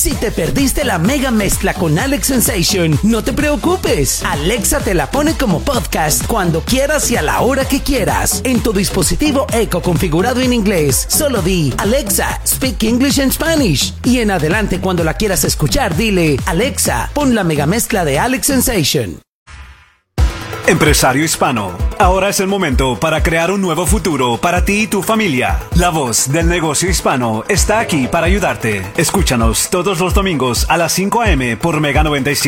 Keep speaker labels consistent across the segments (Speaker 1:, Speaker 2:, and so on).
Speaker 1: Si te perdiste la mega mezcla con Alex Sensation, no te preocupes. Alexa te la pone como podcast cuando quieras y a la hora que quieras. En tu dispositivo Echo configurado en inglés, solo di Alexa, speak English and Spanish. Y en adelante, cuando la quieras escuchar, dile Alexa, pon la mega mezcla de Alex Sensation.
Speaker 2: Empresario hispano, ahora es el momento para crear un nuevo futuro para ti y tu familia. La voz del negocio hispano está aquí para ayudarte. Escúchanos todos los domingos a las 5 a.m. por Mega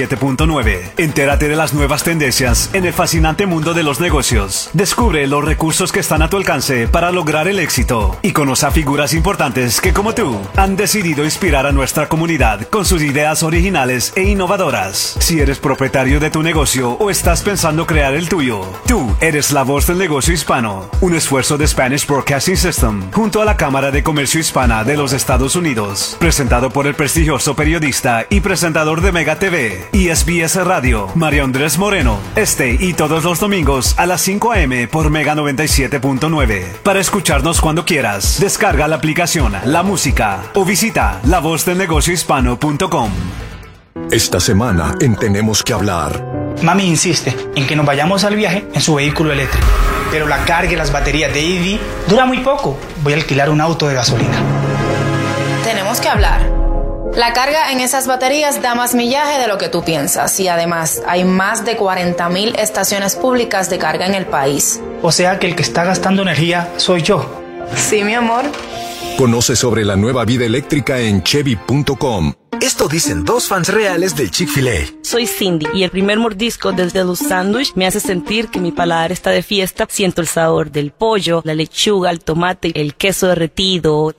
Speaker 2: 97.9. Entérate de las nuevas tendencias en el fascinante mundo de los negocios. Descubre los recursos que están a tu alcance para lograr el éxito. Y conoce a figuras importantes que, como tú, han decidido inspirar a nuestra comunidad con sus ideas originales e innovadoras. Si eres propietario de tu negocio o estás pensando crear el tuyo, tú eres la voz del negocio hispano. Un esfuerzo de Spanish Broadcasting System junto a la Cámara de Comercio Hispana de los Estados Unidos. Presentado por el prestigioso periodista y presentador de Mega TV y SBS Radio, Mario Andrés Moreno. Este y todos los domingos a las 5 a.m. por Mega 97.9. Para escucharnos cuando quieras, descarga la aplicación La Música o visita lavozdelnegociohispano.com.
Speaker 3: Esta semana en Tenemos que Hablar.
Speaker 4: Mami insiste en que nos vayamos al viaje en su vehículo eléctrico, pero la carga y las baterías de EV dura muy poco. Voy a alquilar un auto de gasolina.
Speaker 5: Tenemos que hablar. La carga en esas baterías da más millaje de lo que tú piensas y además hay más de 40,000 estaciones públicas de carga en el país.
Speaker 4: O sea que el que está gastando energía soy yo.
Speaker 5: Sí, mi amor.
Speaker 3: Conoce sobre la nueva vida eléctrica en Chevy.com.
Speaker 6: Esto dicen dos fans reales del Chick-fil-A.
Speaker 7: Soy Cindy y el primer mordisco desde los sándwiches me hace sentir que mi paladar está de fiesta. Siento el sabor del pollo, la lechuga, el tomate, el queso derretido.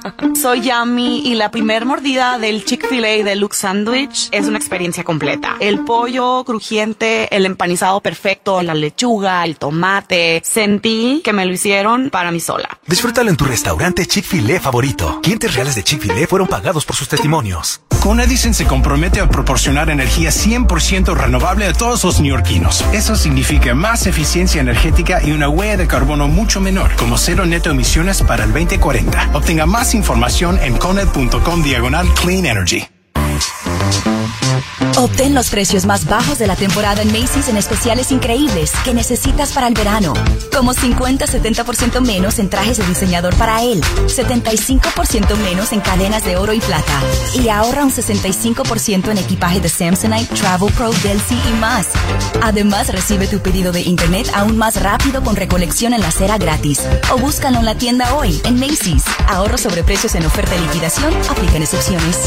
Speaker 8: Soy Yami y la primer mordida del Chick-fil-A Deluxe Sandwich es una experiencia completa. El pollo crujiente, el empanizado perfecto, la lechuga, el tomate. Sentí que me lo hicieron para mí sola.
Speaker 6: Disfrútalo en tu restaurante Chick-fil-A favorito. Clientes reales de Chick-fil-A fueron pagados por sus testimonios.
Speaker 9: Con Edison se compromete a proporcionar energía 100% renovable a todos los neoyorquinos. Eso significa más eficiencia energética y una huella de carbono mucho menor, como cero neto emisiones para el 2040. Obtenga más información en coned.com/clean energy.
Speaker 10: Obtén los precios más bajos de la temporada en Macy's en especiales increíbles que necesitas para el verano. Como 50-70% menos en trajes de diseñador para él, 75% menos en cadenas de oro y plata. Y ahorra un 65% en equipaje de Samsonite, Travel Pro, Delcy y más. Además, recibe tu pedido de internet aún más rápido con recolección en la acera gratis. O búscalo en la tienda hoy, en Macy's. Ahorro sobre precios en oferta y liquidación. Aplican excepciones.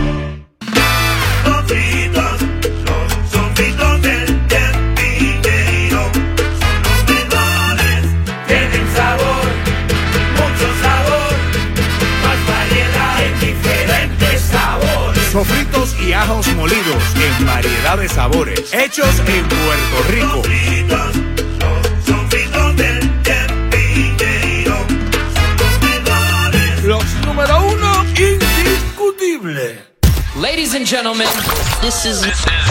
Speaker 11: Los sofritos del Pepinero son los mejores, tienen sabor, mucho sabor, más variedad en diferentes sabores.
Speaker 12: Sofritos y ajos molidos en variedad de sabores, hechos en Puerto Rico.
Speaker 11: Los sofritos del Pepinero son los mejores,
Speaker 12: los número uno indiscutibles.
Speaker 13: Ladies and gentlemen, this is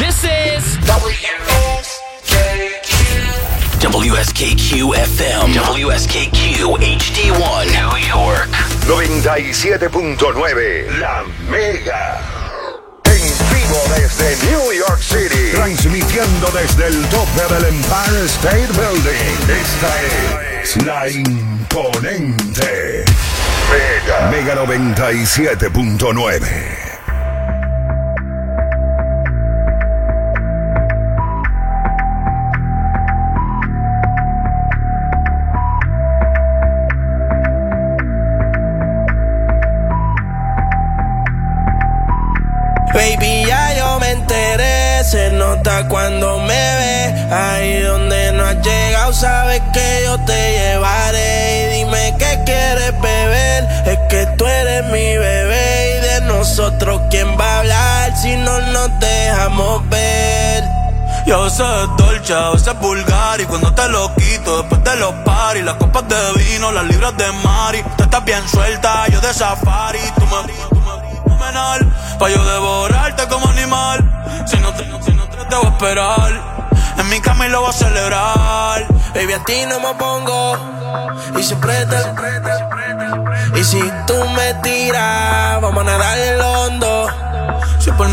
Speaker 14: WSKQ FM, WSKQ HD1, New York.
Speaker 15: 97.9, La Mega. En vivo desde New York City. Transmitiendo desde el tope del Empire State Building. Esta es la imponente Mega 97.9.
Speaker 16: Baby, ya yo me enteré, se nota cuando me ves. Ahí donde no has llegado, sabes que yo te llevaré. Y dime qué quieres beber, es que tú eres mi bebé. Y de nosotros, ¿quién va a hablar si no nos dejamos ver?
Speaker 17: Yo sé dolce, a veces vulgar. Y cuando te lo quito, después de los paris, las copas de vino, las libras de mari. Tú estás bien suelta, yo de safari. Tú me pa' yo devorarte como animal. Si no te voy a esperar en mi cama y lo voy a celebrar.
Speaker 16: Baby, a ti no me pongo y siempre te. Y si tú me tiras, vamos a nadar en el hondo.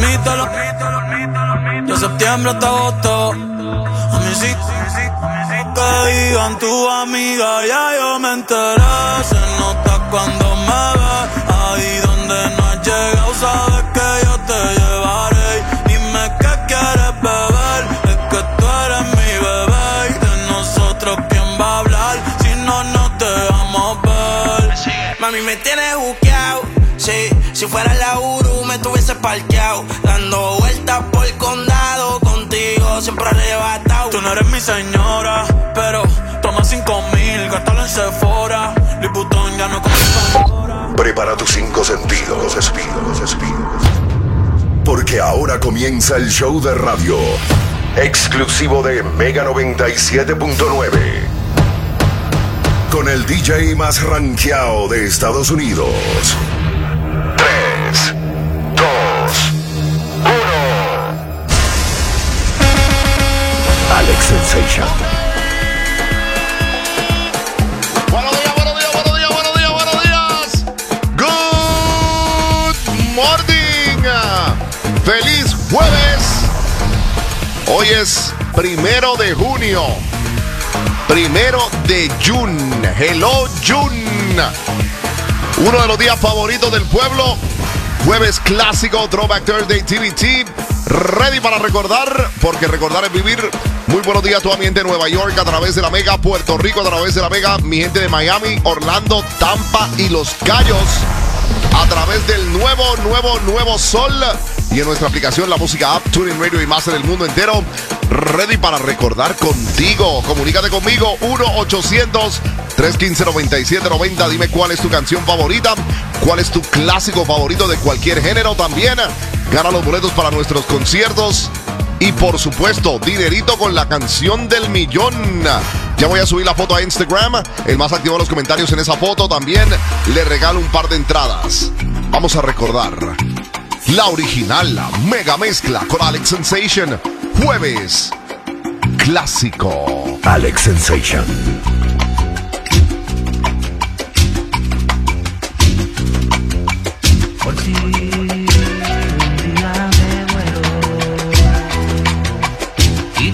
Speaker 17: dormito. De septiembre hasta agosto. A mí sí. Que digan tu amiga, ya yo me enteré. Se nota cuando me ve. Ahí donde no has llegado, sabes que yo te llevaré. Dime qué quieres beber. Es que tú eres mi bebé. Y de nosotros, ¿quién va a hablar? Si no, no te vamos a ver.
Speaker 16: Mami, me tienes buqueado. Sí, si fuera la Uru me tuviese parqueado. Dando vueltas por el condado. Contigo siempre arrebatado.
Speaker 17: Tú no eres mi señora, pero toma 5,000, gástalo en Sephora. Liputón ya no come.
Speaker 15: Prepara tus 5 sentidos. Porque ahora comienza el show de radio exclusivo de Mega 97.9. Con el DJ más rankeado de Estados Unidos. 3, 2, 1. Alex Sensation.
Speaker 18: Buenos días. Good morning. Feliz jueves. Hoy es 1 de junio. 1 de June. Hello, June. Uno de los días favoritos del pueblo. Jueves clásico, Throwback Thursday, TBT. Ready para recordar, porque recordar es vivir. Muy buenos días a toda mi gente de Nueva York a través de la Mega, Puerto Rico a través de la Mega, mi gente de Miami, Orlando, Tampa y Los Cayos a través del nuevo Sol y en nuestra aplicación, la música app, TuneIn Radio y más en el mundo entero. Ready para recordar contigo. Comunícate conmigo, 1-800-315-9790. Dime cuál es tu canción favorita, cuál es tu clásico favorito de cualquier género también. Gana los boletos para nuestros conciertos. Y por supuesto, dinerito con la canción del millón. Ya voy a subir la foto a Instagram. El más activo en los comentarios en esa foto también le regalo un par de entradas. Vamos a recordar la original, la mega mezcla con Alex Sensation. Jueves clásico.
Speaker 15: Alex Sensation.
Speaker 19: Por si un día me muero y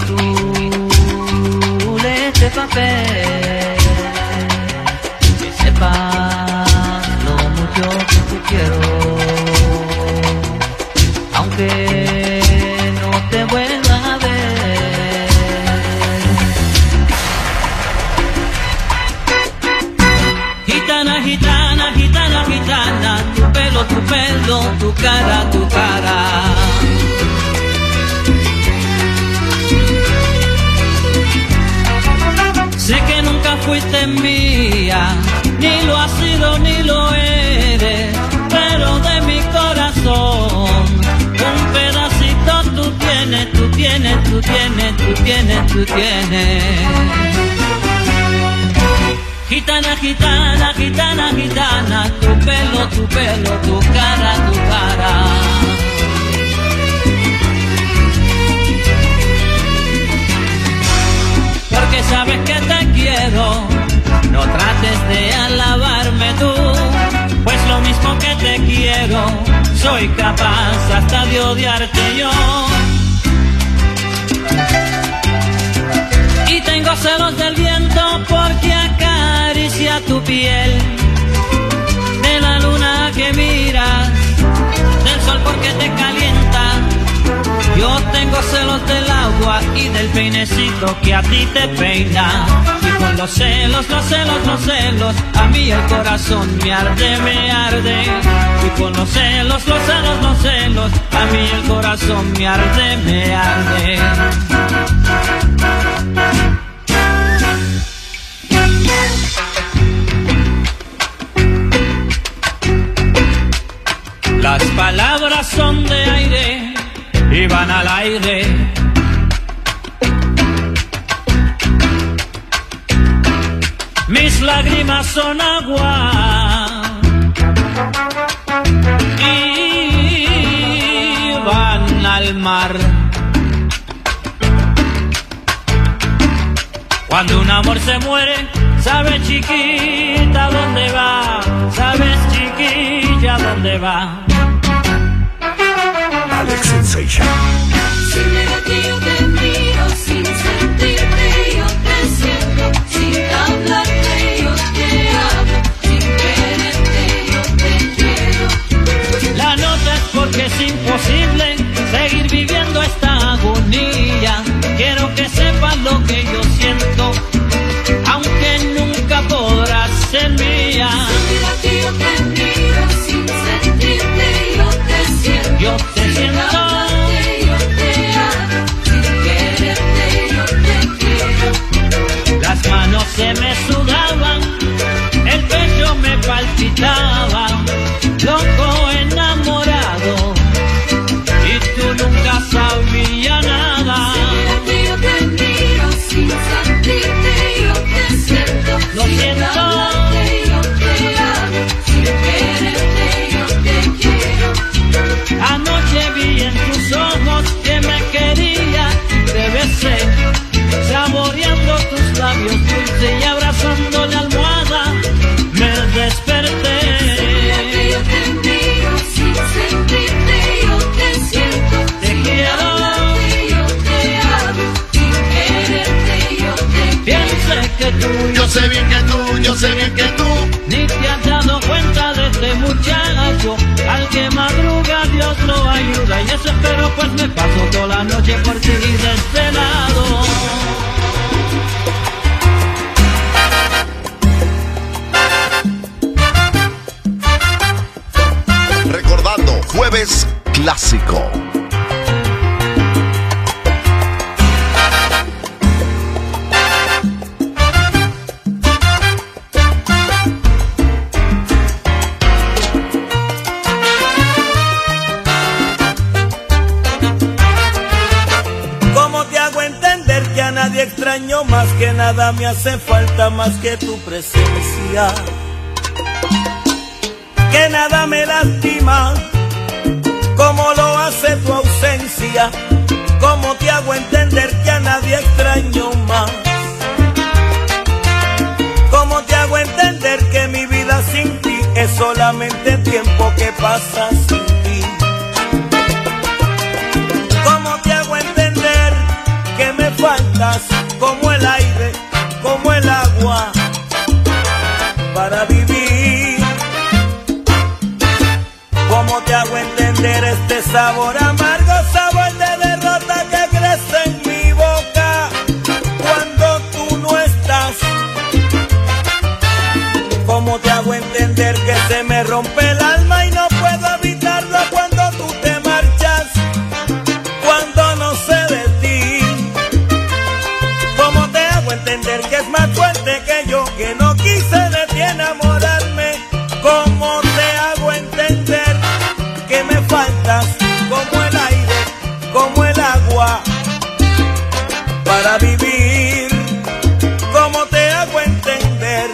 Speaker 19: tú lees este papel, que sepas lo mucho que te quiero, aunque no te vuelva a ver. Gitana, gitana, gitana, gitana, tu pelo, tu cara, tu cara. Sé que nunca fuiste mía, ni lo has sido ni lo eres, pero de mi corazón un pedacito tú tienes, tú tienes, tú tienes, tú tienes, tú tienes. Gitana, gitana, gitana, gitana, tu pelo, tu cara, tu cara. Porque sabes que te quiero, no trates de alabarme tú, pues lo mismo que te quiero, soy capaz hasta de odiarte yo. Y tengo celos del viento porque acaricia tu piel, de la luna que miras, del sol porque te calienta. Yo tengo celos del agua y del peinecito que a ti te peina. Y con los celos, a mí el corazón me arde. Y con los celos, a mí el corazón me arde. Las palabras son de aire y van al aire. Mis lágrimas son agua y van al mar. Cuando un amor se muere, sabes chiquita dónde va, sabes chiquilla dónde va.
Speaker 15: Alex
Speaker 19: imposible seguir viviendo esta agonía. Quiero que sepas lo que yo siento, aunque nunca podrás ser mía.
Speaker 11: Mira que yo te miro sin sentirte, yo te siento.
Speaker 19: Yo te siento.
Speaker 11: Yo te amo, sin quererte yo te quiero.
Speaker 19: Las manos se me sudaban, el pecho me palpitaba, loco enamorado, y tú nunca sabías nada.
Speaker 11: Mira que yo te miro sin sentirte, yo te siento.
Speaker 19: Lo siento.
Speaker 11: Yo te amo, sin quererte yo te quiero.
Speaker 19: Anoche vi en tus ojos que me quería y te besé, saboreando tus labios dulces y abrazando la almohada me desperté.
Speaker 11: Mira que yo te miro sin sentirte, yo te siento.
Speaker 19: Te quiero.
Speaker 11: Yo te amo, sin quererte yo te quiero.
Speaker 19: Piense que tú,
Speaker 18: Yo sé bien que tú, yo sé bien que tú.
Speaker 19: ni te has dado cuenta de este muchacho. Al que madruga Dios lo ayuda, y eso espero, pues me paso toda la noche por ti de este lado.
Speaker 18: Recordando, jueves clásico.
Speaker 16: ¿Cómo te hago entender que a nadie extraño más, que nada me hace falta más que tu presencia? Que nada me lastima como lo hace tu ausencia. ¿Cómo te hago entender que a nadie extraño más? ¿Cómo te hago entender que mi vida sin ti es solamente tiempo que pasa sin ti? ¿Cómo te hago entender que me faltas como el aire, como el agua para vivir? ¿Cómo te hago entender este sabor amargo, sabor de derrota que crece en mi boca cuando tú no estás? ¿Cómo te hago entender que se me rompe el alma y no puedo evitarlo cuando tú te marchas, cuando no sé de ti? ¿Cómo te hago entender que es más fuerte que yo, que no quise de ti enamorarme? ¿Cómo te hago entender que me faltas como el aire, como el agua para vivir? ¿Cómo te hago entender?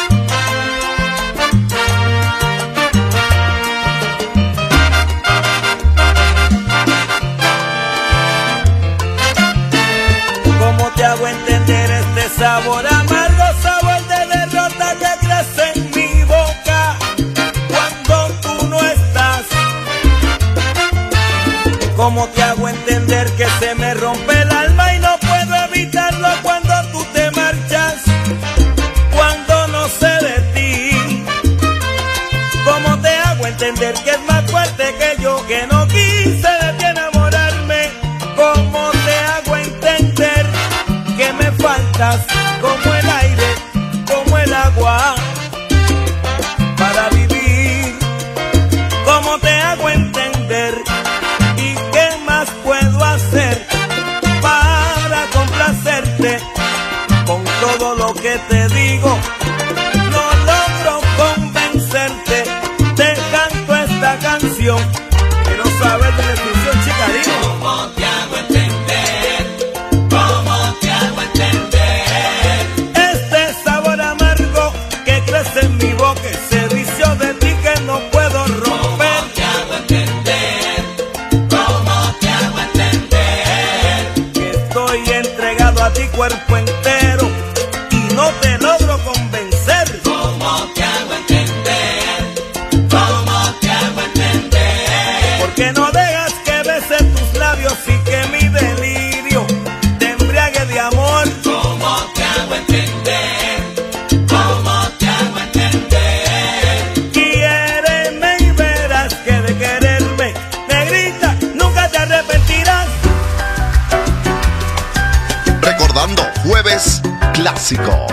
Speaker 16: ¿Cómo te hago entender este sabor amargo, sabor de derrota que crece en mi boca cuando tú no estás? ¿Cómo te hago entender que se me rompe el alma y no puedo evitarlo cuando tú te marchas, cuando no sé de ti? ¿Cómo te hago entender que es más fuerte que yo, que no quise de ti enamorarme? ¿Cómo te hago entender que me faltas como el aire, como el agua para vivir? ¿Cómo te hago entender? ¿Y qué más puedo hacer para complacerte con todo lo que te digo? No logro convencerte, te canto esta canción. Quiero saber de la descripción, chica, digo.
Speaker 11: ¿Cómo te hago entender? ¿Cómo te hago entender?
Speaker 16: Este sabor amargo que crece en mi boca, ese vicio de ti que no puedo romper.
Speaker 11: ¿Cómo te hago entender? ¿Cómo te hago entender?
Speaker 16: Que estoy entregado a ti cuerpo entero y no te logro convencer.
Speaker 11: ¿Cómo te hago entender? ¿Cómo te hago entender?
Speaker 16: Porque no dejas que bese tus labios y que mi delirio te embriague de amor.
Speaker 11: ¿Cómo te hago entender? ¿Cómo te hago entender?
Speaker 16: Quiéreme y verás que de quererme, negrita,
Speaker 18: clásico.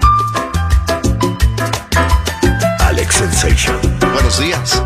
Speaker 15: Alex Sensation.
Speaker 18: Buenos días.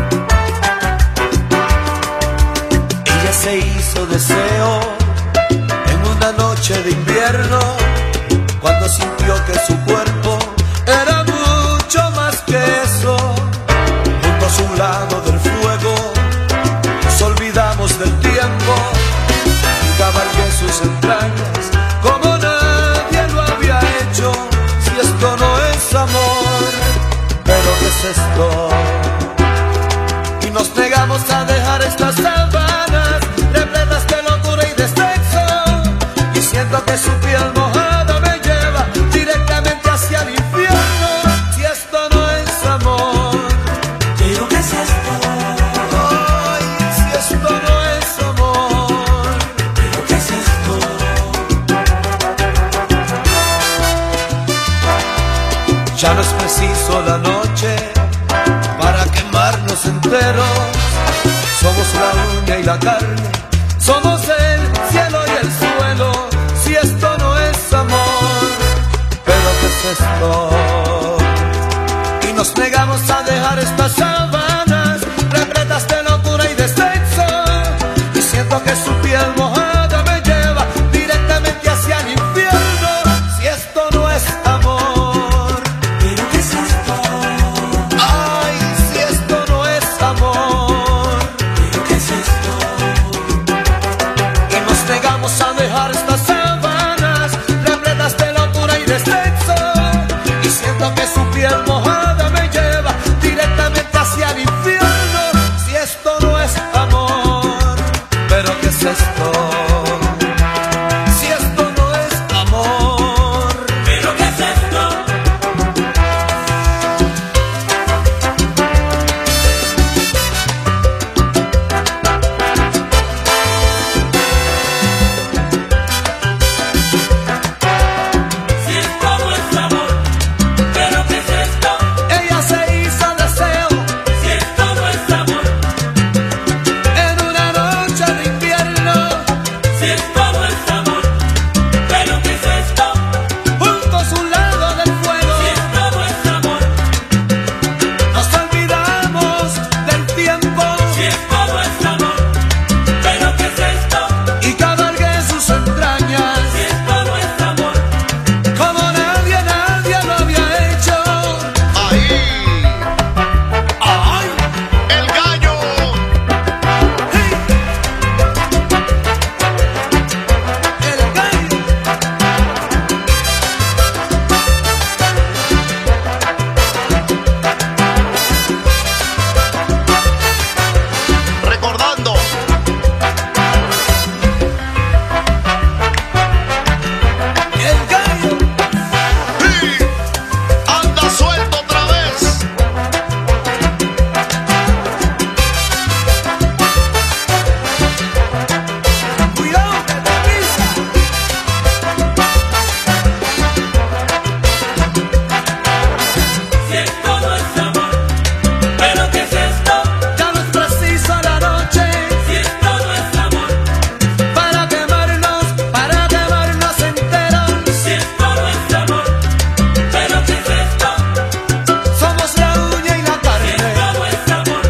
Speaker 20: Ella se hizo deseo en una noche de invierno, cuando sintió que su cuerpo era mucho más que eso. Junto a su lado del fuego nos olvidamos del tiempo y cabalgué sus entrañas como nadie lo había hecho. Si esto no es amor, ¿pero qué es esto? Y nos negamos a dejar estas sábanas repletas de locura y de sexo, y siento que su piel mojada me lleva directamente hacia el infierno. Si esto no es amor, ¿pero qué es esto? Ay, si esto no es amor, ¿pero qué es esto? Ya no es preciso la noche para quemarnos enteros. Somos la uña y la carne, somos el cielo y el suelo. Si esto no es amor, ¿pero qué es esto? Y nos negamos a dejar estas sábanas repletas de locura y de sexo, y siento que su piel mojada me lleva directamente hacia el infierno. Si esto no es amor, ¿pero qué es esto? Ay, si esto no es amor, ¿pero qué es esto? Y nos negamos a dejar estas sábanas repletas de locura y de sexo, y siento que su piel mojada me lleva directamente hacia el infierno. Si esto no es amor, ¿pero qué es esto? Si esto no es amor, ¿pero qué es esto? Si esto no es amor, ¿pero qué es esto? Ella se hizo deseo. Si esto no es amor, en una noche de invierno. Si esto no es amor, ¿pero qué es esto? Junto a su lado del fuego. Si esto no es amor, nos olvidamos del tiempo. Si esto no es amor, ¿pero qué es esto? Y cabalgué sus entrañas. Si esto no es amor, como nadie lo había hecho.
Speaker 18: Ahí.
Speaker 20: ¡Ay!
Speaker 18: El gallo.
Speaker 20: ¡El gallo!
Speaker 18: Recordando.
Speaker 20: ¡El gallo!
Speaker 18: Sí. Anda suelto otra vez.
Speaker 20: ¡Cuidado que te pisa! Si esto no es amor, ¿pero qué es esto? Ya no es preciso la noche. Si esto no es amor, para quemarnos enteros. Si esto no es amor, ¿pero qué es esto? Somos la uña y la carne. Si esto no es amor,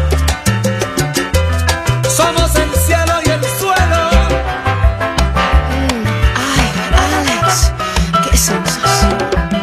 Speaker 20: somos el cielo y el suelo.
Speaker 5: Ay, Alex, qué sensación.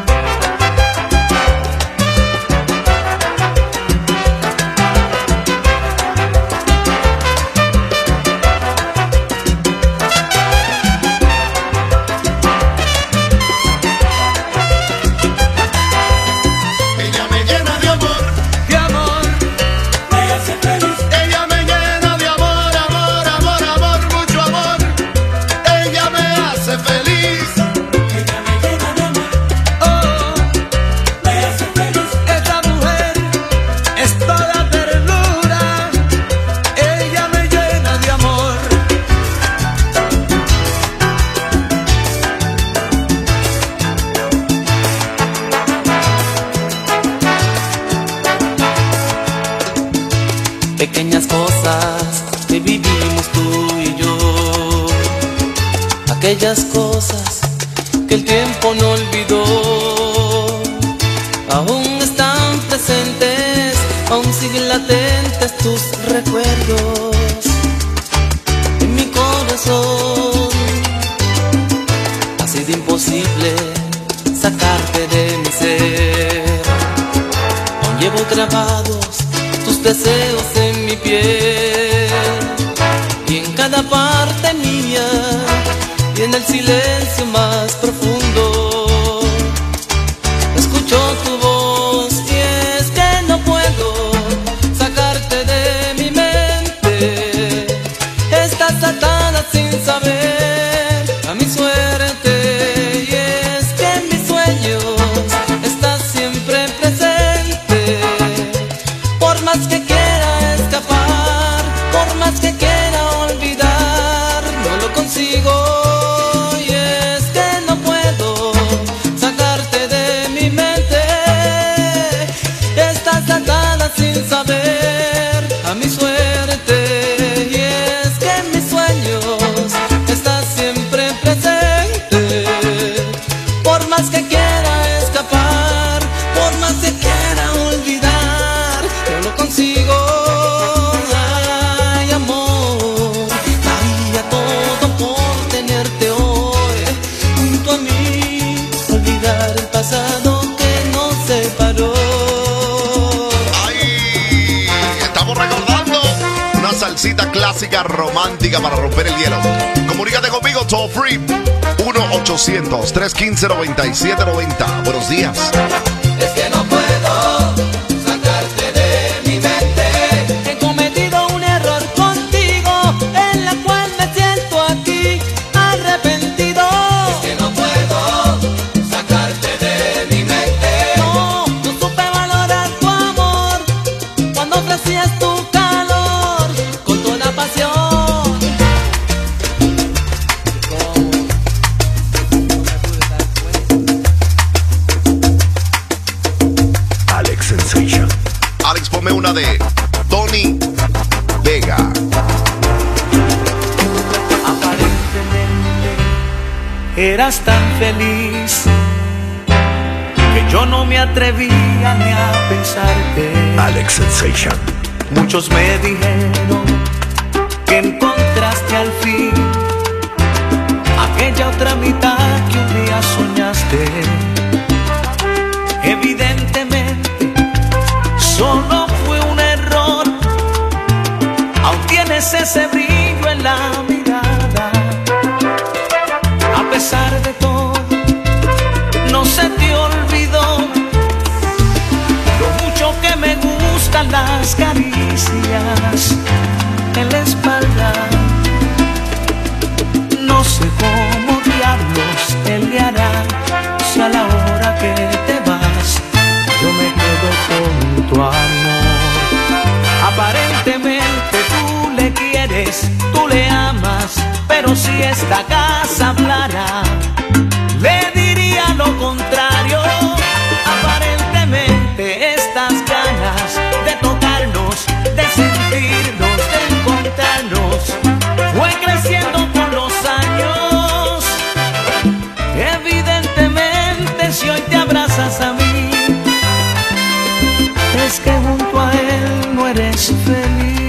Speaker 18: Ella me llena de amor.
Speaker 20: De amor, me hace feliz.
Speaker 18: Ella me llena de amor, amor, amor, amor, mucho amor. Ella me hace feliz.
Speaker 20: Ella me llena de amor. Oh, me hace feliz. Esta mujer es toda ternura. Ella me llena de amor.
Speaker 21: Pequeñas cosas que vivimos tú y yo, aquellas cosas que el tiempo no olvidó. Aún están presentes, aún siguen latentes tus recuerdos en mi corazón. Ha sido imposible sacarte de mi ser. Aún llevo grabados tus deseos en mi piel y en cada parte mía y en el silencio más profundo escucho tu voz y es que no puedo sacarte de mi mente. Estás atada sin saber a mi suerte y es que en mis sueños estás siempre presente. Por más que quiera escapar, por más que quiera olvidar, no lo consigo. Sin saber a mi suerte y es que en mis sueños estás siempre presente. Por más que quiera escapar, por más que quiera olvidar, no lo consigo. Ay, amor, daría todo por tenerte hoy junto a mí, olvidar el pasado que nos separó.
Speaker 18: Salsita clásica romántica para romper el hielo. Comunícate conmigo, toll free 1-800-315-9790. Buenos días.
Speaker 21: Es que no puedo sacarte de mi mente. He cometido un error contigo, en la cual me siento aquí arrepentido. Es que no puedo sacarte de mi mente. No supe valorar tu amor cuando ofrecías tu
Speaker 18: una de Tony Vega.
Speaker 21: Aparentemente eras tan feliz que yo no me atrevía ni a pensarte.
Speaker 12: Alex Sensation.
Speaker 21: Muchos me dijeron que encontraste al fin aquella otra mitad que un día soñaste. Evidentemente solo fue un error, aún tienes ese brillo en la mirada. A pesar de todo, no se te olvidó lo mucho que me gustan las caricias en la espalda. No sé cómo diablos él le hará si a la hora que te vas yo me quedo con tu amor. Aparentemente tú le quieres, tú le amas, pero si esta casa hablara, le diría lo contrario. Aparentemente estas ganas de tocarnos, de sentirnos, de encontrarnos, fue creciendo con los años. Evidentemente si hoy te abrazas a mí, es que junto a él no eres feliz.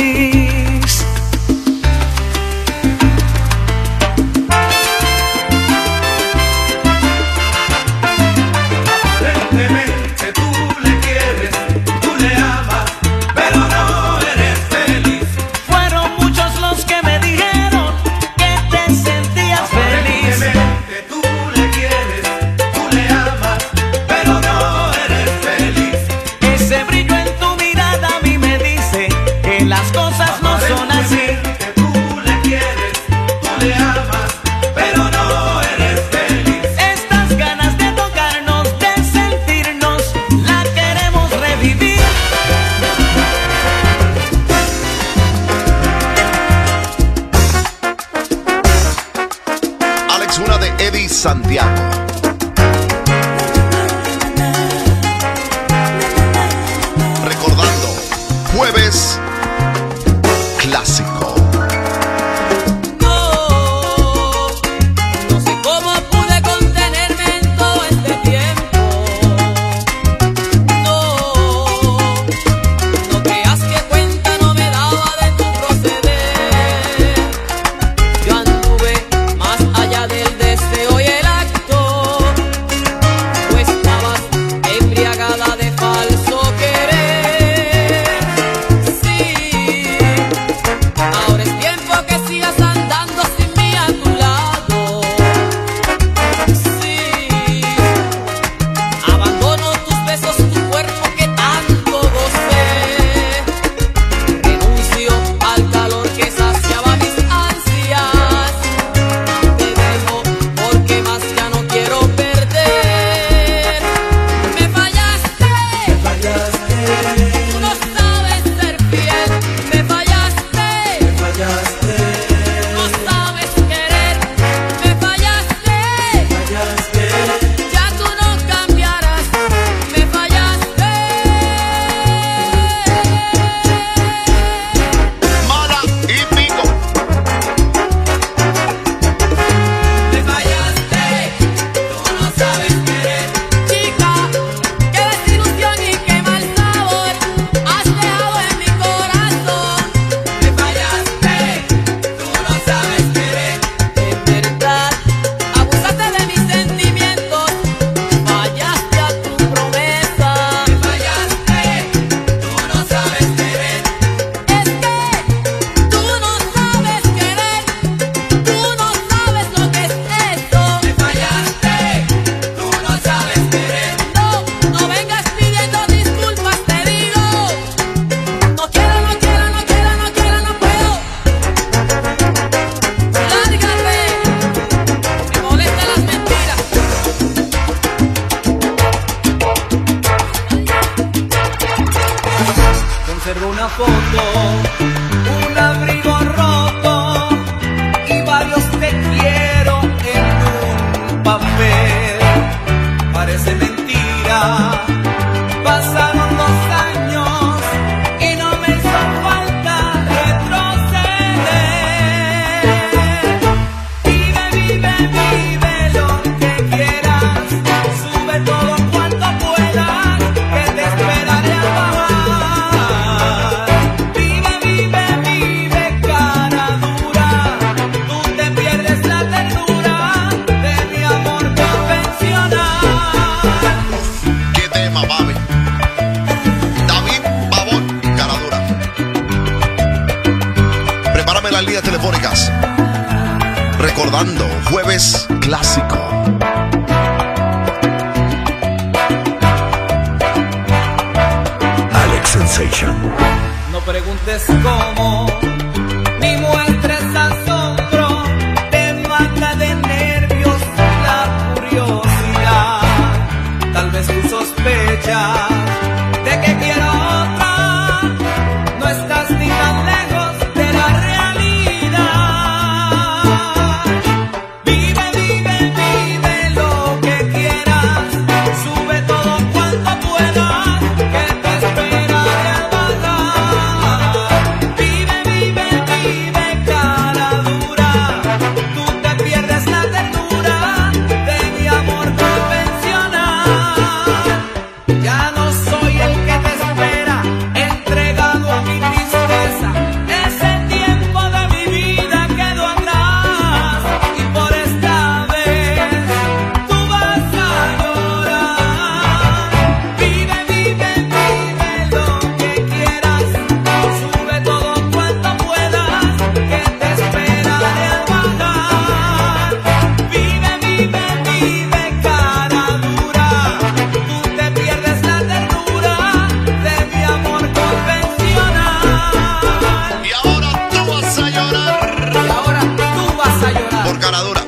Speaker 11: Aparentemente tú le quieres, tú le amas, pero no eres feliz.
Speaker 21: Fueron muchos los que me dijeron que te sentías feliz.
Speaker 11: Aparentemente tú le quieres, tú le amas, pero no eres feliz.
Speaker 21: Ese brillo en tu mirada a mí me dice que las cosas no son así.
Speaker 11: Tú le quieres, tú le amas, pero no eres feliz.
Speaker 21: Estas ganas de tocarnos, de sentirnos, la queremos revivir.
Speaker 18: Alex, una de Eddie Santiago. Recordando, jueves clásico.
Speaker 21: No sé cómo pude contener
Speaker 18: mami. David Pavón, cara dura. Prepárame las líneas telefónicas. Recordando, jueves clásico.
Speaker 15: Alex Sensation.
Speaker 21: No preguntes cómo, ni muestres asombro, te mata de nervios la curiosidad. Tal vez tú sospechas de que quiero otra, no estás ni tan lejos de la realidad. Vive, vive, vive lo que quieras, sube todo cuanto puedas, que te espera de bajar. Vive, vive, vive cara dura, tú te pierdes la ternura de mi amor convencional. Ya no soy el que te espera, entregado a mi tristeza. Ese tiempo de mi vida quedó atrás, y por esta vez tú vas a llorar. Vive, vive, vive lo que quieras, sube todo cuanto puedas, que te esperaré al bajar. Vive, vive, vive cara dura, tú te pierdes la ternura de mi amor convencional.
Speaker 18: Y ahora tú vas a llorar.
Speaker 21: Y ahora tú vas a llorar.
Speaker 18: Por cara dura.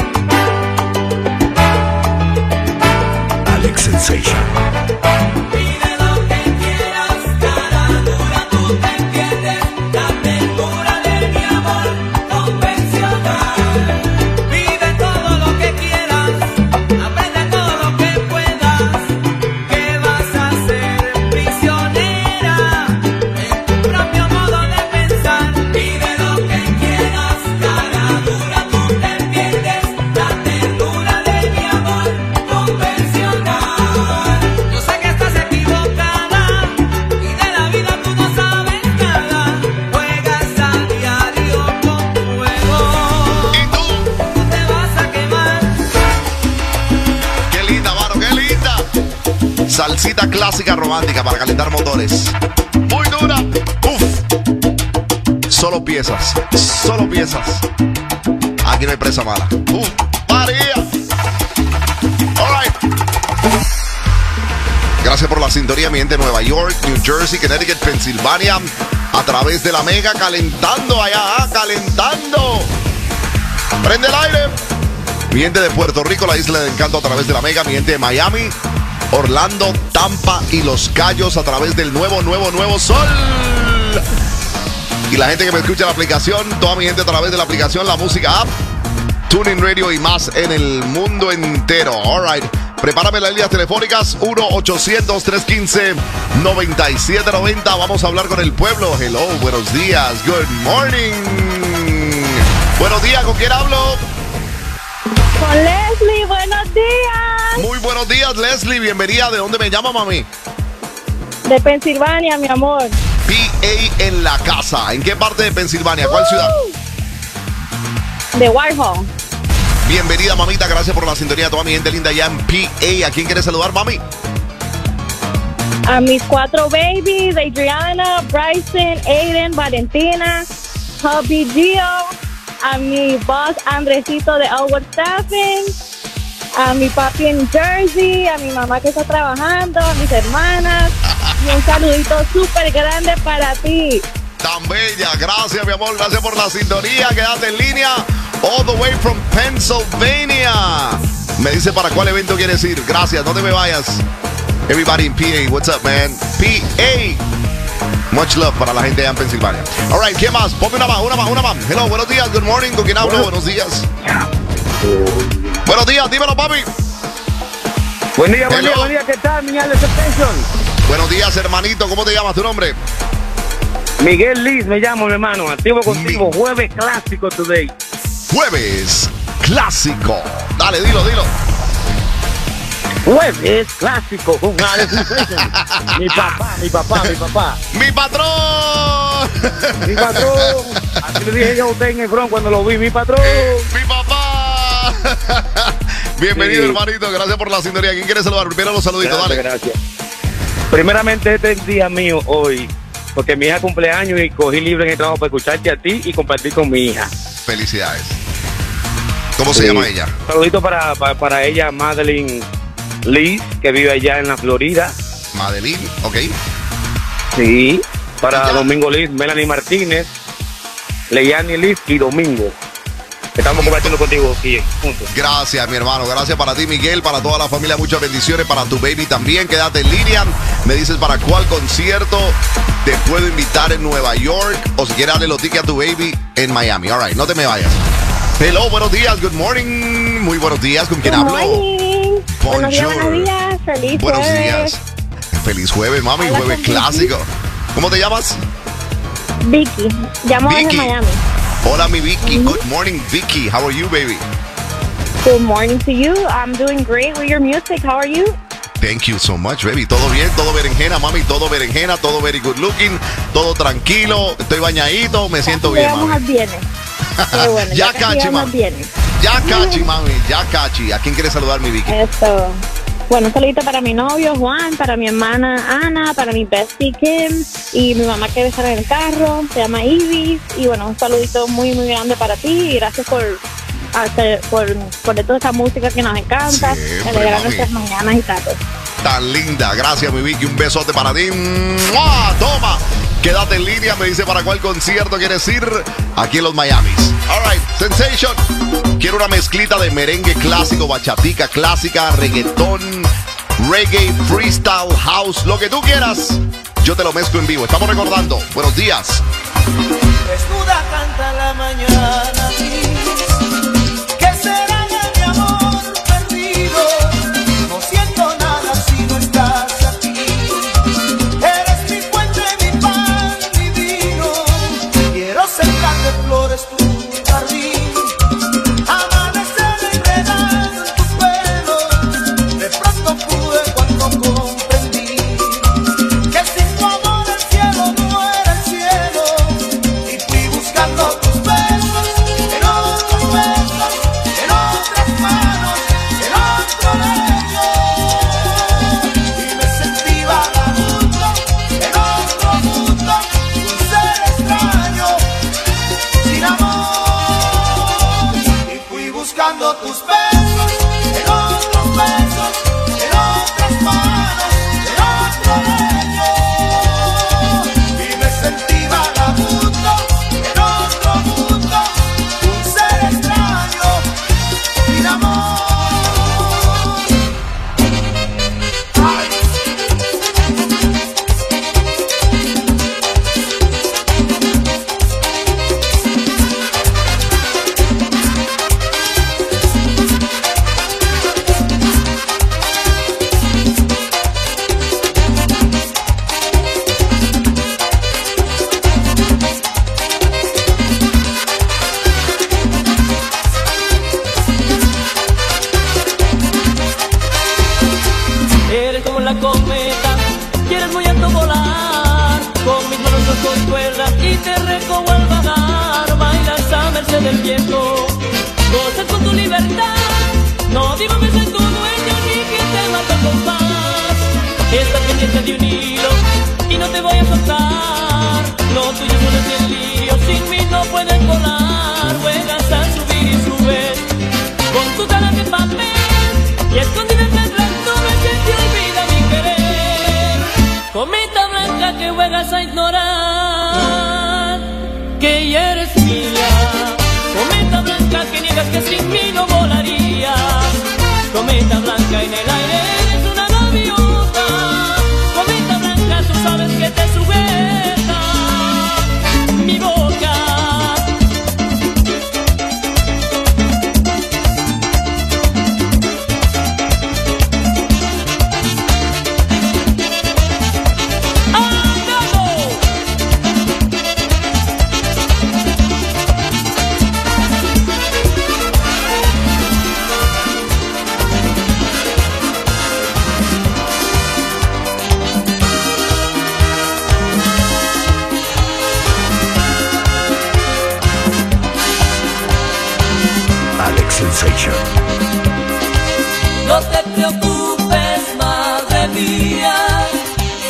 Speaker 15: Alex Sensation.
Speaker 21: Pide lo que quieras, cara dura, tú te pierdes la ternura de mi amor convencional. Vive todo lo que quieras, aprende todo lo que puedas, que vas a ser prisionera en tu propio modo de pensar. Pide lo que quieras, cara dura, tú te pierdes la ternura de mi amor convencional. Yo sé que estás equivocada y de la vida tú no sabes nada. Juegas a diario con fuego.
Speaker 18: ¿Y tú?
Speaker 21: No te vas a quemar.
Speaker 18: Qué linda, mano, qué linda. Salsita clásica romántica para calentar motores. Muy dura. Uf. Solo piezas. Solo piezas. Aquí no hay presa mala. Uf. María. All right. Gracias por la sintonía, mi gente. Nueva York, New Jersey, Connecticut, Pensilvania. A través de la Mega, calentando allá, calentando. Prende el aire. Mi gente de Puerto Rico, la isla del encanto a través de la Mega. Mi gente de Miami, Orlando, Tampa y Los Cayos a través del nuevo Sol. Y la gente que me escucha en la aplicación, toda mi gente a través de la aplicación, la música app, TuneIn Radio y más en el mundo entero. All right. Prepárame las líneas telefónicas 1-800-315-9790. Vamos a hablar con el pueblo. Hello, buenos días. Good morning. Buenos días, ¿con quién hablo?
Speaker 1: Con Leslie, buenos días.
Speaker 18: Muy buenos días, Leslie. Bienvenida. ¿De dónde me llama, mami?
Speaker 1: De Pensilvania, mi amor.
Speaker 18: PA en la casa. ¿En qué parte de Pensilvania? ¿Cuál ciudad?
Speaker 1: De Whitehall.
Speaker 18: Bienvenida, mamita. Gracias por la sintonía. Toda mi gente linda allá en PA. ¿A quién quieres saludar, mami?
Speaker 1: A mis 4 babies, Adriana, Bryson, Aiden, Valentina, hubby Gio, a mi boss Andresito de Elwood Staffing, a mi papi en Jersey, a mi mamá que está trabajando, a mis hermanas, y un saludito súper grande para ti.
Speaker 18: Tan bella. Gracias, mi amor. Gracias por la sintonía. Quédate en línea. All the way from Pennsylvania. Me dice para cuál evento quieres ir. Gracias, no te me vayas. Everybody in PA, what's up, man? PA. Much love para la gente allá en Pensilvania. All right, ¿qué más? Ponme una más. Hello, buenos días, good morning. ¿Con quién hablo? Buenos días. Buenos días, dímelo, papi.
Speaker 22: Buen día, ¿qué tal, mi Alex Sensation?
Speaker 18: Buenos días, hermanito. ¿Cómo te llamas, tu nombre?
Speaker 22: Miguel Liz me llamo, mi hermano. Activo contigo. Jueves clásico today.
Speaker 18: Jueves clásico. Dale, dilo.
Speaker 22: Jueves clásico con Alex Sensation. Mi papá.
Speaker 18: ¡Mi patrón!
Speaker 22: Mi patrón. Así le dije yo a usted en el front cuando lo vi. Mi patrón.
Speaker 18: ¡Mi papá! Bienvenido, hermanito. Gracias por la sintonía. ¿Quién quiere saludar? Primero los saluditos, dale.
Speaker 22: Gracias. Primeramente, este es el día mío hoy, porque mi hija cumpleaños y cogí libre en el trabajo para escucharte a ti y compartir con mi hija.
Speaker 18: Felicidades. ¿Cómo se llama ella?
Speaker 22: Saludito para ella, Madeline Liz, que vive allá en la Florida.
Speaker 18: Madeline, ok.
Speaker 22: Sí. Para Domingo Liz, Melanie Martínez, Leyani Liz y Domingo. Estamos compartiendo contigo aquí juntos.
Speaker 18: Gracias, mi hermano. Gracias para ti, Miguel. Para toda la familia, muchas bendiciones. Para tu baby también. Quédate en línea. Me dices para cuál concierto te puedo invitar en Nueva York. O si quieres darle los tickets a tu baby en Miami. All right, no te me vayas. Hello, buenos días. Good morning. Muy buenos días. ¿Con quién hablo?
Speaker 1: Morning. Buenos días. Feliz
Speaker 18: buenos
Speaker 1: jueves.
Speaker 18: días. Feliz jueves, mami.
Speaker 1: Hola,
Speaker 18: Jueves clásico. ¿Cómo te llamas?
Speaker 1: Vicky. Llamo desde Miami.
Speaker 18: Hola, mi Vicky. Good morning, Vicky. How are you, baby?
Speaker 1: Good morning to you. I'm doing great with your music. How are you?
Speaker 18: Thank you so much, baby. Todo bien, todo berenjena, mami, todo berenjena, todo very good looking, todo tranquilo, estoy bañadito, me siento bien, mami.
Speaker 1: Qué bueno,
Speaker 18: ya cachi, mami. Ya cachi, mami, ya cachi. ¿A quién quieres saludar, mi Vicky?
Speaker 1: Eso. Bueno, un saludito para mi novio Juan, para mi hermana Ana, para mi bestie Kim y mi mamá que está en el carro, se llama Ivy. Y bueno, un saludito muy, muy grande para ti y gracias por toda esta música que nos encanta, alegrar nuestras mañanas y tardes.
Speaker 18: Tan linda, gracias, mi Vicky, un besote para ti. ¡Mua! Toma, quédate en línea, me dice para cuál concierto quieres ir aquí en los Miamis. All right, Sensation. Quiero una mezclita de merengue clásico, bachatica clásica, reggaetón, reggae, freestyle, house, lo que tú quieras. Yo te lo mezclo en vivo. Estamos recordando. Buenos días.
Speaker 21: Desnuda canta la mañana gris. ¿Qué será de mi amor perdido? No siento nada si no estás aquí. Eres mi fuente, mi pan, mi vino. Quiero sembrar de flores tu jardín. Amanecer enredado en tu pelo. De pronto pude cuando comprendí que sin tu amor el cielo no era el cielo. Y fui buscando tus besos en otros besos, en otras manos, en otro lecho. Y me sentí vagabundo en otro mundo, un ser extraño, sin amor. Y fui buscando tus besos en otros besos, en otras manos, en otro lecho. Y me sentí vagabundo en otro mundo, un ser extraño, sin amor.
Speaker 19: Eres como la cometa, quieres muy alto volar. Con mis manos con cuerdas y te recojo al vagar. Bailas a merced del viento, gozas con tu libertad. No digo que soy tu dueño ni que te mato con paz. Estás pendiente de un hilo y no te voy a soltar. Lo tuyo solo es el lío, sin mí no puedes volar. Juegas a subir y subes con tu cara de papel y escondida entre las nubes que te olvida mi querer. Cometa blanca que juegas a ignorar que ya eres mía. Cometa blanca que niegas que sin mí no volarías. Cometa blanca en el aire eres una gaviota. Cometa blanca tú sabes que te sujeta mi boca.
Speaker 15: Alex Sensation.
Speaker 21: No te preocupes, madre mía,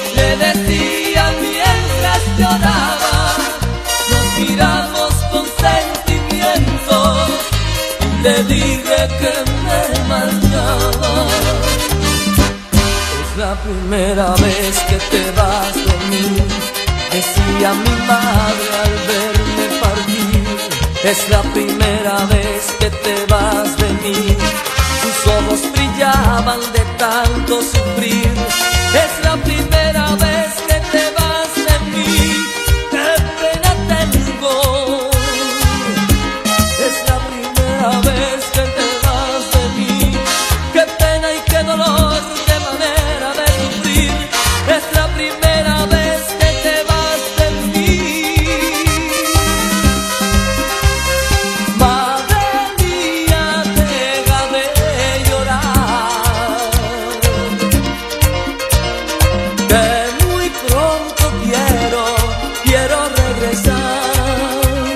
Speaker 21: te dije que me marchaba. Es la primera vez que te vas de mí, decía mi madre al verme partir. Es la primera vez que te vas de mí, tus ojos brillaban de tanto sufrir. Es la primera vez que te vas de mí, qué pena tengo. Es la primera vez que te vas de mí, qué pena y qué dolor, qué manera de sufrir. Es la primera vez que te vas de mí. Madre mía, deja de llorar, que muy pronto quiero regresar.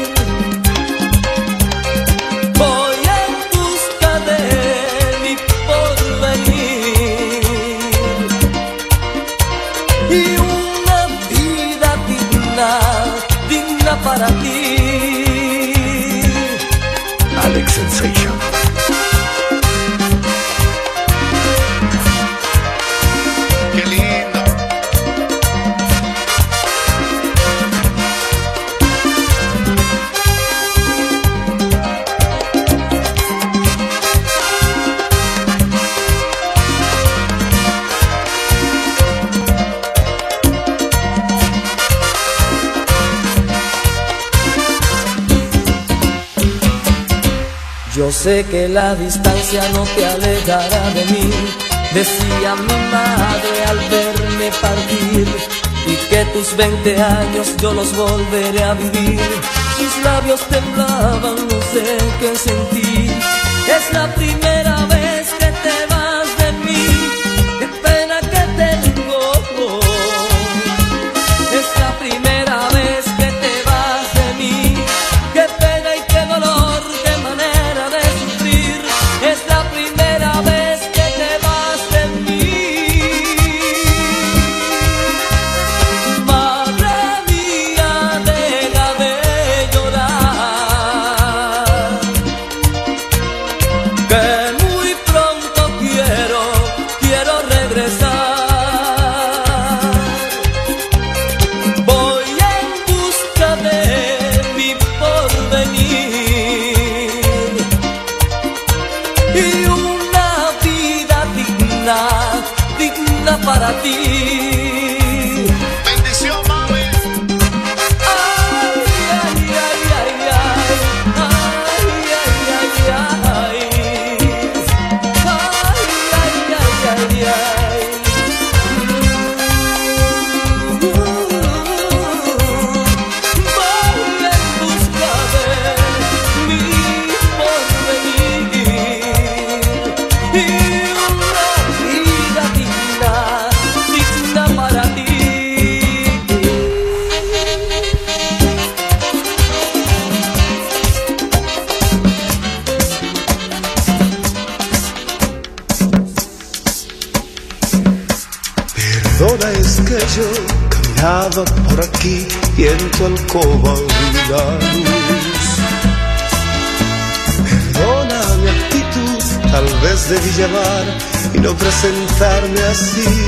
Speaker 21: Voy en busca de mi porvenir y una vida digna para ti.
Speaker 3: Alex Sensation.
Speaker 18: Qué lindo.
Speaker 21: Yo sé que la distancia no te alejará de mí, decía mi madre al verme partir, y que tus 20 años yo los volveré a vivir. Tus labios temblaban, no sé qué sentí. Es la primera vez que te vas de mí, qué pena que tengo. Es la primera vez que te vas de mí, qué pena y qué dolor, qué manera de sufrir. Es la primera vez que te vas de mí. Madre mía, deja de llorar, que muy pronto quiero regresar. Voy en busca de mi porvenir y una vida digna para ti.
Speaker 18: Bendición, mami.
Speaker 21: Ay, ay, ay, ay, ay, ay, ay, ay, ay. Ay, ay, ay, ay, ay. Voy en busca de mi porvenir y una vida digna para ti.
Speaker 20: Perdona, es que yo caminaba por aquí y en tu alcoba vi la luz. Perdona mi actitud, tal vez debí llamar y no presentarme así.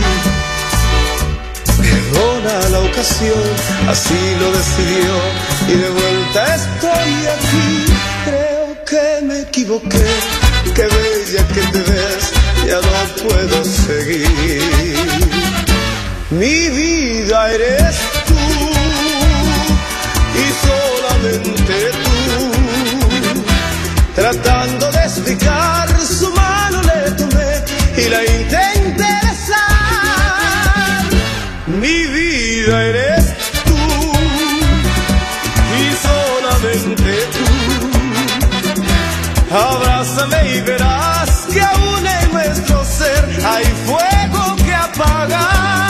Speaker 20: Perdona la ocasión, así lo decidió y de vuelta estoy aquí. Creo que me equivoqué, qué bella que te ves, ya no puedo seguir. Mi vida eres tú y solamente tú. Tratando de explicar, su mano le tomé y la intenté besar. Mi vida eres tú y solamente tú. Abrázame y verás que aún en nuestro ser hay fuego que apagar.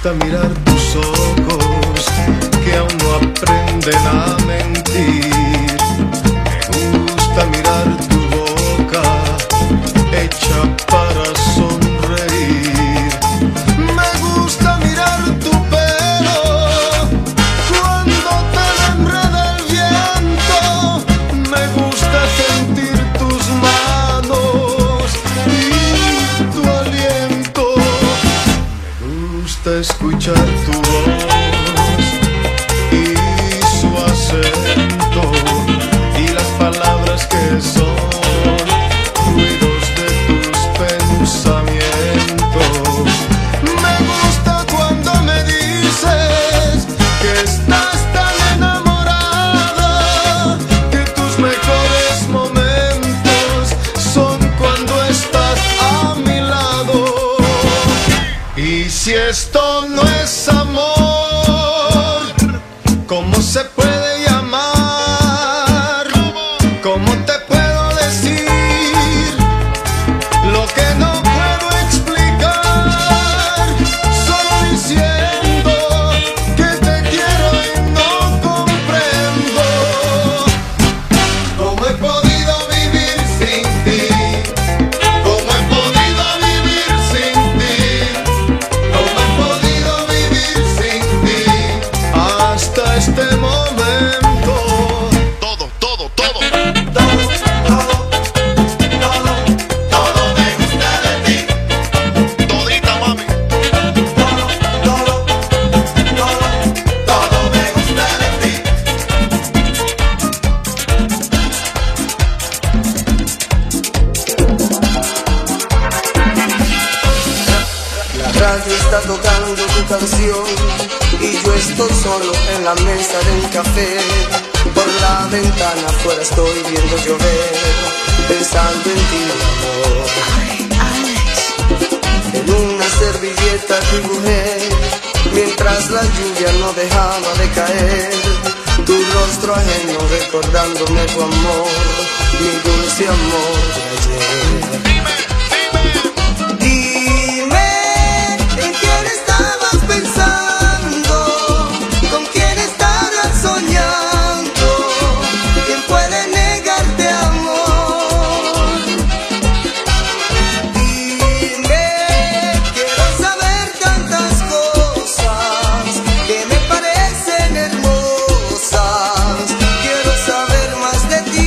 Speaker 2: gusta mirar tus ojos que aún no aprenden a mentir. Me gusta mirar tu boca hecha para sonreír. Me gusta mirar tu pelo cuando te lo enreda el viento. Me gusta sentir tus manos y tu aliento. Me gusta escuchar tu voz y su acento y las palabras que son ruidos de tus pensamientos. Me gusta cuando me dices que estás tan enamorada, que tus mejores momentos son cuando estás a mi lado. Y si esto no es amor, ¿cómo se puede llamar? ¿Cómo te puedo decir lo que no puedo explicar? Solo diciendo que te quiero y no comprendo. ¿Cómo he podido vivir sin ti? ¿Cómo he podido vivir sin ti? ¿Cómo he podido vivir sin ti? Hasta este momento. Todo me gusta de ti. Todita, mami. Todo me gusta de ti.
Speaker 20: La radio está tocando tu canción y yo estoy solo en la mesa del café. Por la ventana afuera estoy viendo llover, pensando en ti, amor. En una servilleta dibujé, mientras la lluvia no dejaba de caer, tu rostro ajeno recordándome tu amor, mi dulce amor de ayer. Dime, ¿en quién estabas pensando? ¿Con quién estabas soñando? ¿Quién puede negarte amor? Dime, quiero saber tantas cosas que me parecen hermosas. Quiero saber más de ti.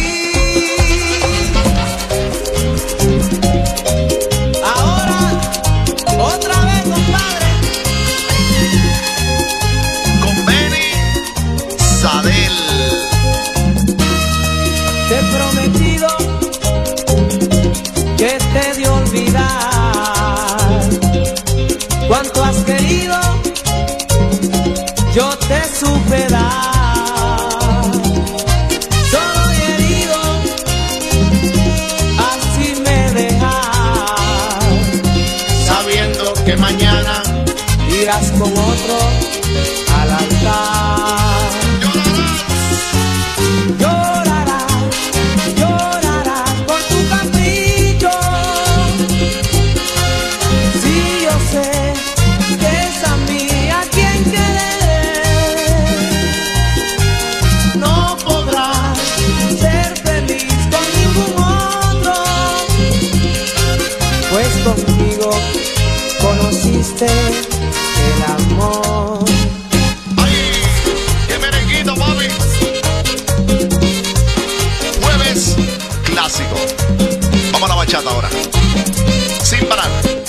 Speaker 21: Ahora, otra vez, compadre.
Speaker 18: Con Benny Sadel.
Speaker 21: Te he prometido que te he de olvidar. Cuanto has querido, yo te supe dar. Solo y herido, así me dejas,
Speaker 18: Sabiendo que mañana
Speaker 21: irás con otro al altar. Llorarás, llorarás por tu capricho. Sí, yo sé que es a mí a quien querer. No podrás ser feliz con ningún otro, pues conmigo conociste el amor.
Speaker 18: ¡Qué merenguito, mami! Jueves clásico. Vamos a la bachata ahora. Sin parar.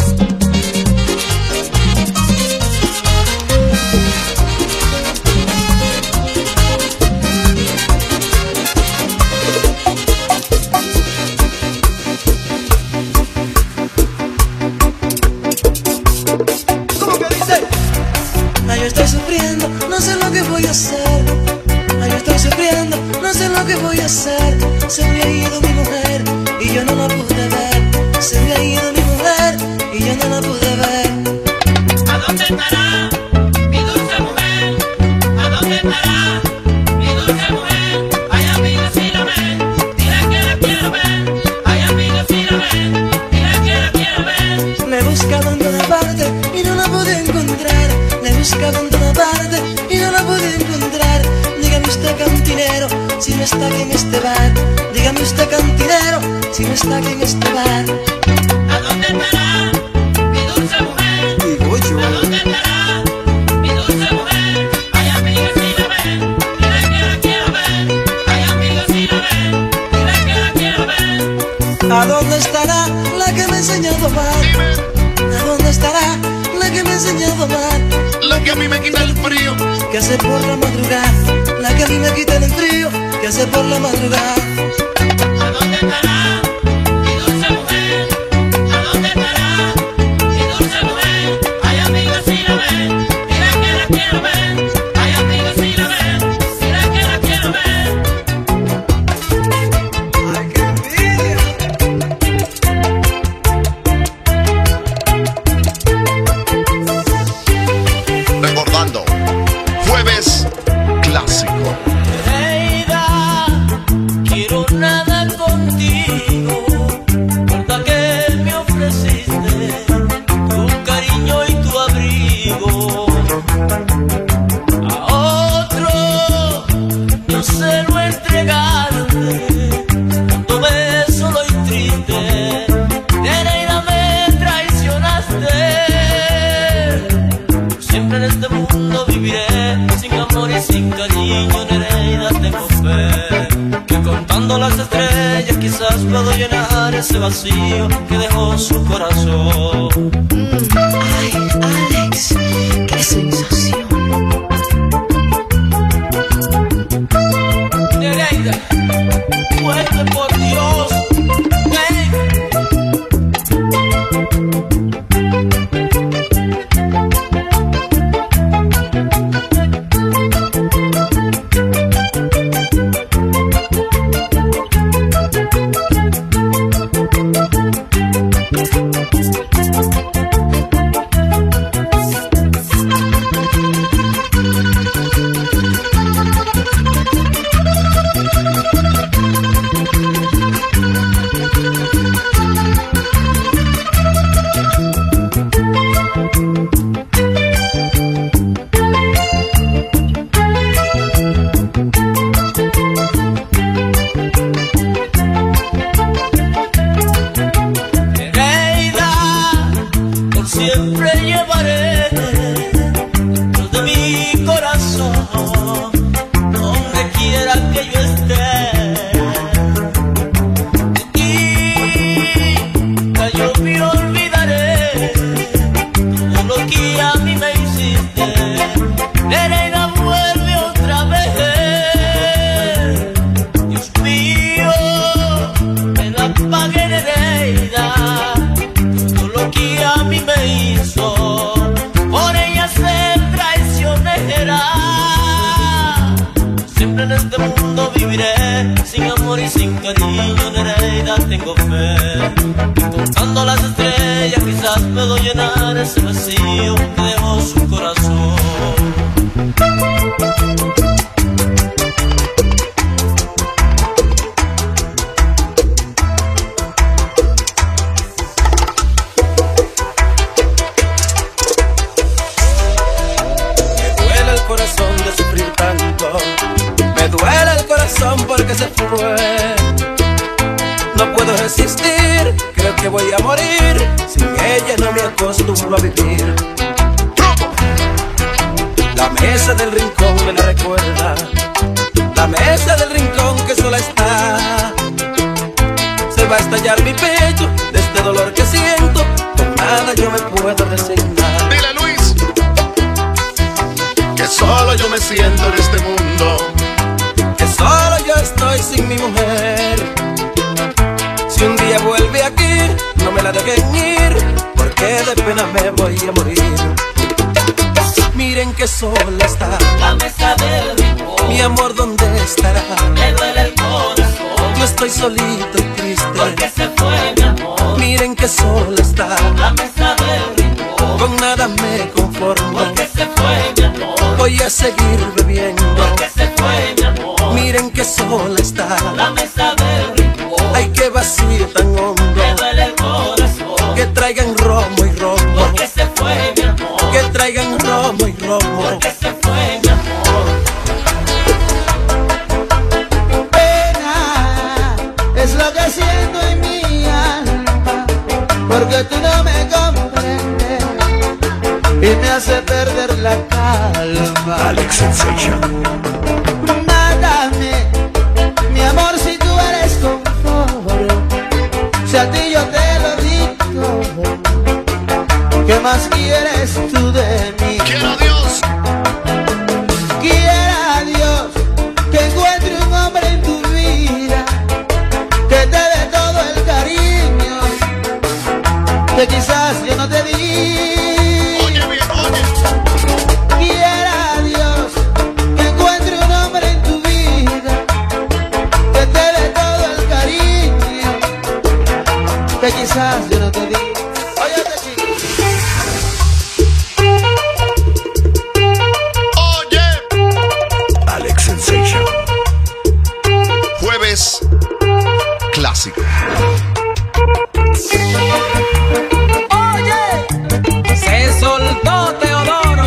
Speaker 20: ¿Cómo que dice? Ay, yo estoy sufriendo, no sé lo que voy a hacer. Ay, yo estoy sufriendo, no sé lo que voy a hacer. Se me ha ido mi mujer y yo no la pude ver. Se me ha ido mi mujer y yo no la pude ver.
Speaker 11: ¿A dónde estará mi dulce mujer? ¿A dónde estará mi dulce mujer? Ay, amiga, si la ven, dile que la quiero ver. Ay, amiga, si la ven, dile que la quiero ver.
Speaker 20: La he buscado en toda parte y no la pude encontrar. La he
Speaker 21: cocinero si no está aquí en este bar? Dígame usted, cantinero, si no está aquí en este bar.
Speaker 11: ¿A dónde estará mi dulce mujer?
Speaker 21: Digo yo.
Speaker 11: ¿A dónde estará mi dulce mujer? Ay, amiga, si la ven, dile que la quiero ver. Ay, amiga, si la ven, dile que la quiero ver.
Speaker 21: ¿A dónde estará la que me ha enseñado a amar? ¿A dónde estará la que me ha enseñado a amar?
Speaker 18: La que a mí me quita el frío,
Speaker 21: que hace por la madrugada. La que a mí me quita el frío, que hace por la madrugada.
Speaker 11: ¿A dónde estará mi dulce mujer? ¿A dónde estará mi dulce mujer? Ay, amiga, si la ven, dile que la quiero ver. Ay, amiga, si la ven, dile que la quiero ver.
Speaker 21: Ay, qué envidia.
Speaker 18: recordando Jueves Clásico.
Speaker 21: Nereida, quiero nada contigo, recuerda que me ofreciste tu cariño y tu abrigo. A otro yo se lo entregaste, cuando me solo y triste. Nereida, me traicionaste. Siempre en este mundo viviré sin amor y sin cariño. Nereida, tengo fe que contando las estrellas quizás puedo llenar ese vacío que dejó su corazón.
Speaker 10: Ay, Alex, qué sensación.
Speaker 21: Nereida, vuelve por Dios. Solito y triste,
Speaker 11: porque se fue mi amor.
Speaker 21: Miren que sola está
Speaker 11: la mesa del rincón.
Speaker 21: Con nada me conformo,
Speaker 11: porque se fue mi amor.
Speaker 21: Voy a seguir bebiendo,
Speaker 11: porque se fue mi amor.
Speaker 21: Miren que sola está
Speaker 11: la mesa del rincón.
Speaker 21: Ay, qué vacío tan hondo,
Speaker 11: me duele el corazón.
Speaker 21: Que traigan romo y romo,
Speaker 11: porque se fue mi amor.
Speaker 21: Que traigan romo y romo,
Speaker 11: porque se fue mi amor.
Speaker 15: Alex Sensation.
Speaker 21: Mátame, mi amor, si tú eres confort. Si a ti yo te lo digo, ¿qué más quieres tú de mí?
Speaker 18: Quiero a Dios.
Speaker 21: Quiera a Dios que encuentre un hombre en tu vida que te dé todo el cariño que quizás yo no te di.
Speaker 18: Oye bien, oye.
Speaker 21: Quiera a Dios que encuentre un hombre en tu vida que te dé todo el cariño que quizás yo no te di. Óyete, chico.
Speaker 15: Alex Sensation.
Speaker 18: Jueves clásico.
Speaker 19: Oye, se soltó Teodoro.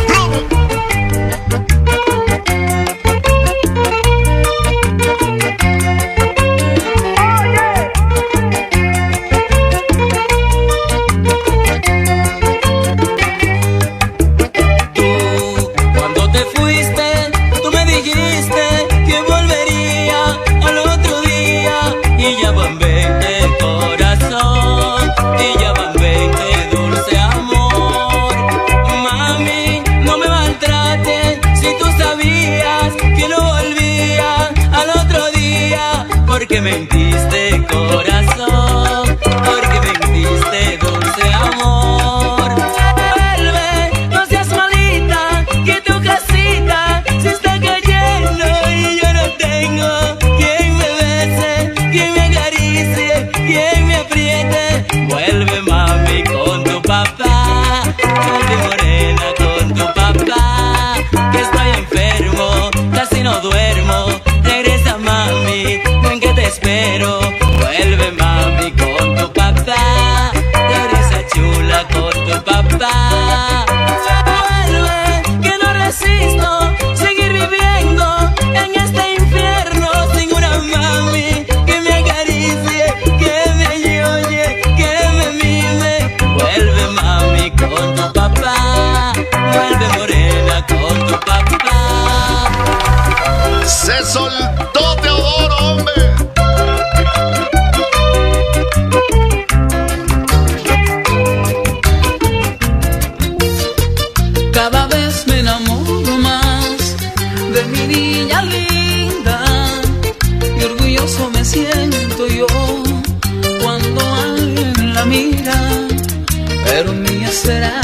Speaker 19: Tú, cuando te fuiste, tú me dijiste que volvería al otro día. Y ya van 20 corazón, y ya van 20 dulce amor. Mami, no me maltrates si tú sabías que no volvía al otro día. Porque mentiste corazón, porque mentiste dulce amor. Vuelve, no seas malita, que tu casita se está cayendo y yo no tengo quien me bese, quien me acaricie, quien me apriete. Vuelve, mami, con tu papá, vuelve, morena, con tu papá, que estoy enfermo, casi no duermo. Regresa, mami, ven que te espero. Vuelve, mami, con tu papá, regresa, chula, con tu papá. Vuelve, que no resisto seguir viviendo en este infierno sin una mami que me acaricie, que me oye, que me mime. Vuelve, mami, con tu papá, vuelve, morena, con tu papá.
Speaker 18: Se soltó Teodoro, hombre.
Speaker 19: Cada vez me enamoro más de mi niña linda y orgulloso me siento yo cuando alguien la mira. Pero mía será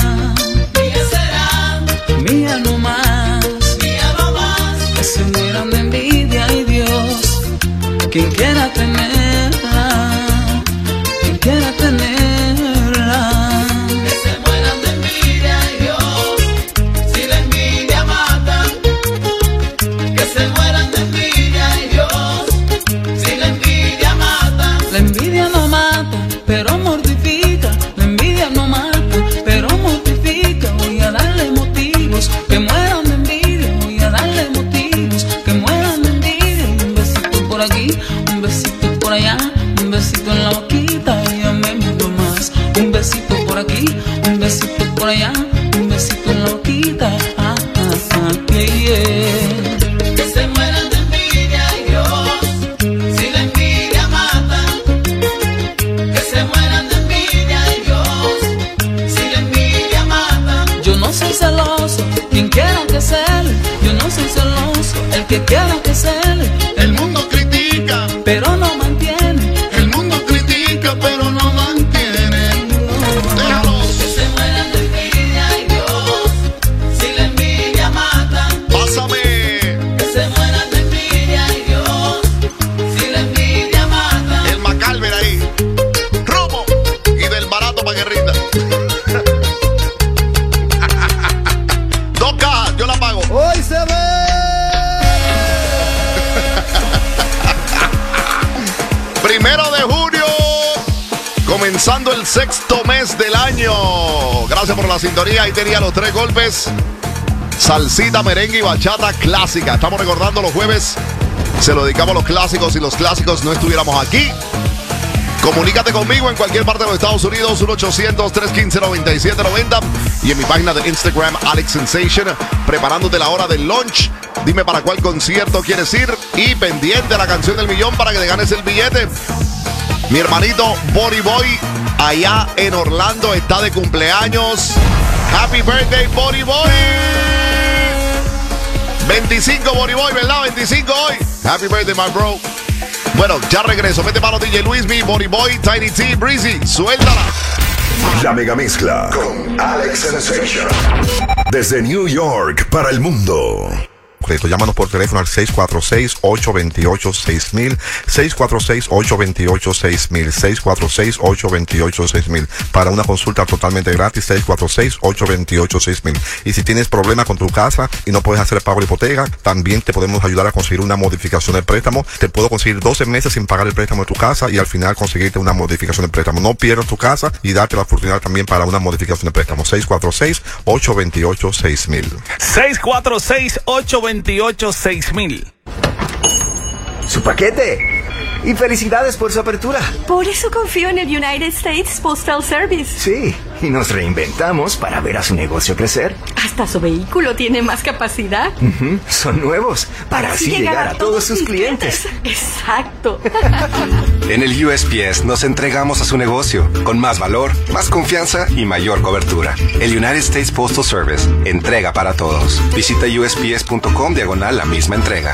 Speaker 19: mía no más, que se mueran de envidia y Dios, quien quiera tenerla, quien quiera tenerla.
Speaker 21: Que se mueran de envidia y Dios, si la envidia mata. Que se mueran de envidia y Dios, si la envidia mata.
Speaker 19: La envidia no mata, pero mortifica. La envidia no mata, pero mortifica. Voy a darle motivos que mueran de envidia. Voy a darle motivos que mueran de envidia. Un besito por aquí, un besito por allá, un besito en la boquita. Ella me miró más. Un besito por aquí, un besito por allá, un besito en la boquita. Ah, ah, ah, yeah, yeah.
Speaker 21: Que se mueran de envidia y Dios, si la envidia mata. Que se mueran de envidia y Dios, si la envidia mata.
Speaker 19: Yo no soy celoso, quien quiera que cele. Yo no soy celoso, el que quiera que cele.
Speaker 18: El mundo critica,
Speaker 19: pero no mantiene.
Speaker 18: el mundo critica, pero no mantiene. Déjalos.
Speaker 21: Que se mueran de envidia y Dios, si la envidia mata.
Speaker 18: Pásame.
Speaker 21: Que se mueran de envidia y Dios, si la envidia mata.
Speaker 18: El Macalver ahí. Romo. Y del barato para que rinda. 2 cajas, yo la pago.
Speaker 21: Hoy se ve.
Speaker 18: Primero de junio, comenzando el 6º mes del año. Gracias por la sintonía. Ahí tenía los 3 golpes. Salsita, merengue y bachata clásica. Estamos recordando los jueves. Se lo dedicamos a los clásicos. Si los clásicos no estuviéramos aquí, Comunícate conmigo en cualquier parte de los Estados Unidos, 1-800-315-9790 y en mi página de Instagram, Alex Sensation, preparándote la hora del lunch. Dime para cuál concierto quieres ir y pendiente a la canción del millón para que te ganes el billete. Mi hermanito Body Boy, allá en Orlando, está de cumpleaños. Happy birthday, Body Boy. 25, Body Boy, ¿verdad? 25 hoy. Happy birthday, my bro. Bueno, ya regreso. Mete mano DJ Luismi, Body Boy, Tiny T, Breezy. Suéltala.
Speaker 15: La mega mezcla con Alex Sensation. Desde New York para el mundo.
Speaker 4: Llámanos por teléfono al 646-828-6000, 646-828-6000, 646-828-6000 para una consulta totalmente gratis, 646-828-6000. Y si tienes problemas con tu casa y no puedes hacer el pago de hipoteca, también te podemos ayudar a conseguir una modificación del préstamo. Te puedo conseguir 12 meses sin pagar el préstamo de tu casa y al final conseguirte una modificación del préstamo. No pierdas tu casa y darte la oportunidad también para una modificación de préstamo. 646-828-6000.
Speaker 12: 646-828-6000.
Speaker 7: ¡Su paquete! Y felicidades por su apertura.
Speaker 23: Por eso confío en el United States Postal Service.
Speaker 7: Sí, y nos reinventamos para ver a su negocio crecer.
Speaker 23: Hasta su vehículo tiene más capacidad.
Speaker 7: Son nuevos, para así llegar a todos sus clientes.
Speaker 23: Exacto.
Speaker 24: En el USPS nos entregamos a su negocio con más valor, más confianza y mayor cobertura. El United States Postal Service, entrega para todos. Visita usps.com/la misma entrega.